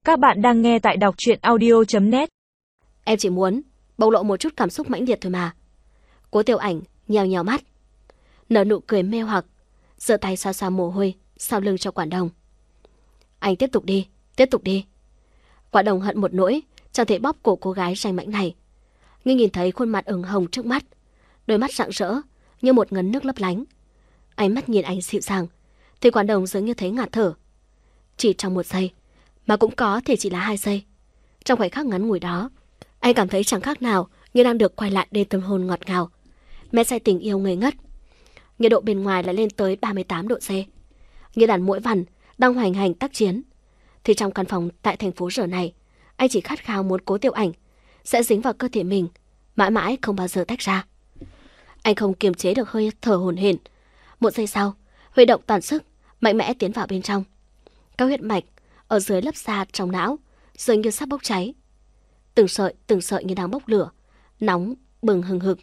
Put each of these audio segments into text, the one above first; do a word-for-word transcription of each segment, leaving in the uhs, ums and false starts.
Các bạn đang nghe tại đọc truyện audio chấm net. Em chỉ muốn bộc lộ một chút cảm xúc mãnh liệt thôi mà. Cố Tiểu Ảnh nhèo nhèo mắt, nở nụ cười mê hoặc, giơ tay xoa xoa mồ hôi sau lưng cho Quản Đồng. Anh tiếp tục đi, tiếp tục đi. Quản Đồng hận một nỗi chẳng thể bóp cổ cô gái ranh mãnh này. Nhưng nhìn thấy khuôn mặt ửng hồng trước mắt, đôi mắt rạng rỡ như một ngấn nước lấp lánh, ánh mắt nhìn anh dịu dàng, thì Quản Đồng dường như thấy ngạt thở. Chỉ trong một giây, mà cũng có thể chỉ là hai giây, trong khoảnh khắc ngắn ngủi đó, anh cảm thấy chẳng khác nào như đang được quay lại đêm tâm hồn ngọt ngào, mê say tình yêu ngây ngất. Nhiệt độ bên ngoài lại lên tới ba mươi tám độ C, như đàn muỗi vằn đang hoành hành tác chiến. Thì trong căn phòng tại thành phố R này, anh chỉ khát khao muốn Cố Tiểu Ảnh sẽ dính vào cơ thể mình, mãi mãi không bao giờ tách ra. Anh không kiềm chế được hơi thở hổn hển. Một giây sau, huy động toàn sức, mạnh mẽ tiến vào bên trong. Các huyết mạch ở dưới lớp da trong não dường như sắp bốc cháy, từng sợi từng sợi như đang bốc lửa, nóng bừng hừng hực.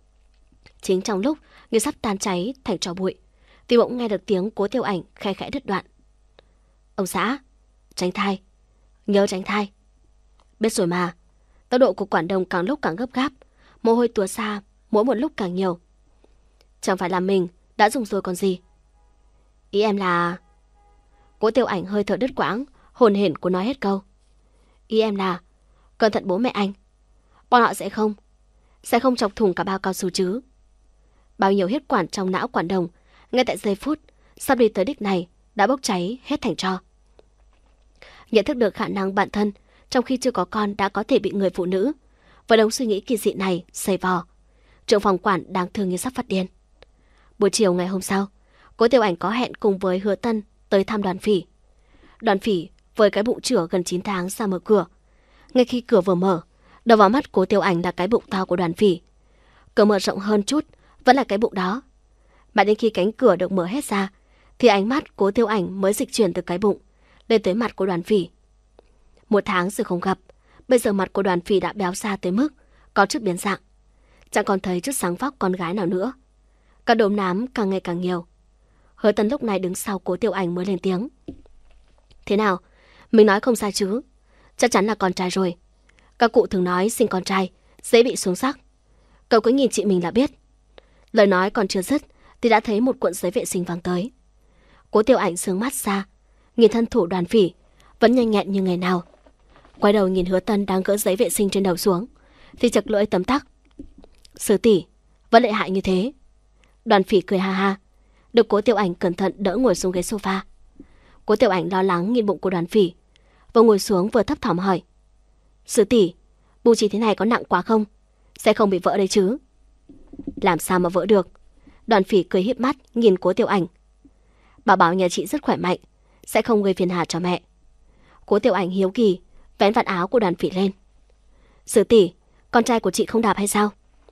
Chính trong lúc như sắp tan cháy thành tro bụi, thì bỗng nghe được tiếng Cố Tiểu Ảnh khẽ khẽ đứt đoạn. Ông xã, tránh thai, nhớ tránh thai. Biết rồi mà. Tốc độ của Quản Đồng càng lúc càng gấp gáp, mồ hôi túa ra mỗi một lúc càng nhiều. Chẳng phải là mình đã dùng rồi còn gì. Ý em là... Cố Tiểu Ảnh hơi thở đứt quãng, hồn hển của nói hết câu. Ý em là cẩn thận bố mẹ anh. Bọn họ sẽ không Sẽ không chọc thủng cả bao cao su chứ. Bao nhiêu huyết quản trong não Quản Đồng ngay tại giây phút sắp đi tới đích này đã bốc cháy hết thành tro. Nhận thức được khả năng bản thân trong khi chưa có con đã có thể bị người phụ nữ với đống suy nghĩ kỳ dị này xây vò, trưởng phòng quản đáng thương như sắp phát điên. Buổi chiều ngày hôm sau, Cố Tiểu Ảnh có hẹn cùng với Hứa Tân tới thăm Đoàn Phỉ. Đoàn Phỉ với cái bụng chửa gần chín tháng ra mở cửa. Ngay khi cửa vừa mở, đầu vào mắt Cố Tiểu Ảnh là cái bụng to của Đoàn Phỉ. Cửa mở rộng hơn chút, vẫn là cái bụng đó. Mà đến khi cánh cửa được mở hết ra, thì ánh mắt Cố Tiểu Ảnh mới dịch chuyển từ cái bụng lên tới mặt của Đoàn Phỉ. Một tháng rồi không gặp, bây giờ mặt của Đoàn Phỉ đã béo ra tới mức có chút biến dạng, chẳng còn thấy chút sáng vóc con gái nào nữa. Các đốm nám càng ngày càng nhiều. Hứa Tân lúc này đứng sau Cố Tiểu Ảnh mới lên tiếng. Thế nào? Mình nói không sai chứ? Chắc chắn là con trai rồi. Các cụ thường nói sinh con trai dễ bị xuống sắc. Cậu cứ nhìn chị mình là biết. Lời nói còn chưa dứt thì đã thấy một cuộn giấy vệ sinh văng tới. Cố Tiểu Ảnh sướng mắt ra, nhìn thân thủ Đoàn Phỉ vẫn nhanh nhẹn như ngày nào. Quay đầu nhìn Hứa Tân đang gỡ giấy vệ sinh trên đầu xuống thì chật lưỡi tấm tắc. Sư tỷ vẫn lợi hại như thế. Đoàn Phỉ cười ha ha, được Cố Tiểu Ảnh cẩn thận đỡ ngồi xuống ghế sofa. Cố Tiểu Ảnh lo lắng nhìn bụng của Đoàn Phỉ, vừa ngồi xuống vừa thấp thỏm hỏi. Sư tỷ, bụng chị thế này có nặng quá không? Sẽ không bị vỡ đấy chứ? Làm sao mà vỡ được? Đoàn Phỉ cười híp mắt nhìn Cố Tiểu Ảnh. Bảo bảo nhà chị rất khỏe mạnh, sẽ không gây phiền hà cho mẹ. Cố Tiểu Ảnh hiếu kỳ vén vạt áo của Đoàn Phỉ lên. Sư tỷ, con trai của chị không đạp hay sao?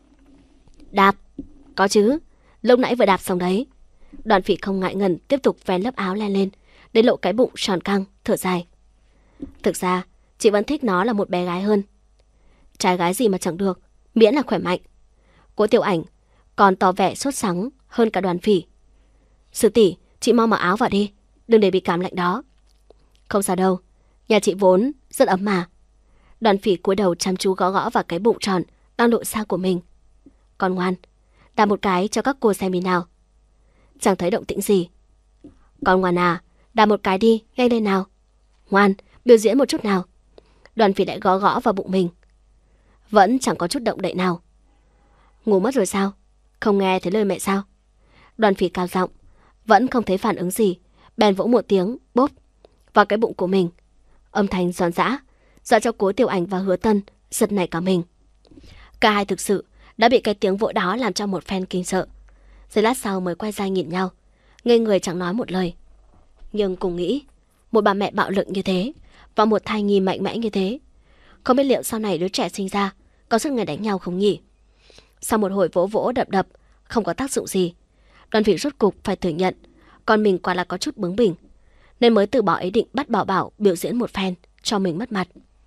Đạp? Có chứ, lúc nãy vừa đạp xong đấy. Đoàn Phỉ không ngại ngần tiếp tục vén lớp áo len lên để lộ cái bụng tròn căng, thở dài. Thực ra chị vẫn thích nó là một bé gái hơn. Trai gái gì mà chẳng được, miễn là khỏe mạnh. Cố Tiểu Ảnh còn tỏ vẻ sốt sắng hơn cả Đoàn Phỉ. Sư tỷ, chị mau mặc áo vào đi, đừng để bị cảm lạnh đó. Không sao đâu, nhà chị vốn rất ấm mà. Đoàn Phỉ cúi đầu chăm chú gõ gõ vào cái bụng tròn đang lộ ra của mình. Con ngoan, đạp một cái cho các cô xem đi nào. Chẳng thấy động tĩnh gì. Con ngoan à, đạp một cái đi, nhanh lên nào. Ngoan, biểu diễn một chút nào. Đoàn Phỉ lại gõ gõ vào bụng mình. Vẫn chẳng có chút động đậy nào. Ngủ mất rồi sao? Không nghe thấy lời mẹ sao? Đoàn Phỉ cao giọng, vẫn không thấy phản ứng gì, bèn vỗ một tiếng bốp vào cái bụng của mình. Âm thanh giòn giã, dọa cho Cố Tiểu Ảnh và Hứa Tân giật nảy cả mình. Cả hai thực sự đã bị cái tiếng vỗ đó làm cho một phen kinh sợ. Giây lát sau mới quay ra nhìn nhau, ngây người chẳng nói một lời. Nhưng cùng nghĩ, một bà mẹ bạo lực như thế và một thai nhi mạnh mẽ như thế, không biết liệu sau này đứa trẻ sinh ra có suốt ngày đánh nhau không nhỉ? Sau một hồi vỗ vỗ đập đập không có tác dụng gì, Đoàn Phỉ rốt cục phải thừa nhận con mình quả là có chút bướng bỉnh, nên mới từ bỏ ý định bắt Bảo Bảo biểu diễn một phen cho mình mất mặt.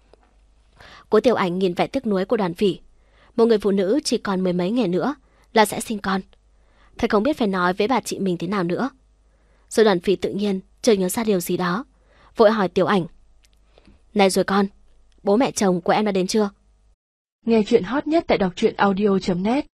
Cố Tiểu Ảnh nhìn vẻ tiếc nuối của Đoàn Phỉ. Một người phụ nữ chỉ còn mười mấy ngày nữa là sẽ sinh con. Thật không biết phải nói với bà chị mình thế nào nữa. Rồi Đoàn Phỉ tự nhiên chợt nhớ ra điều gì đó, vội hỏi Tiểu Ảnh. Này rồi con, bố mẹ chồng của em đã đến chưa? Nghe chuyện hot nhất tại đọc truyện audio chấm net.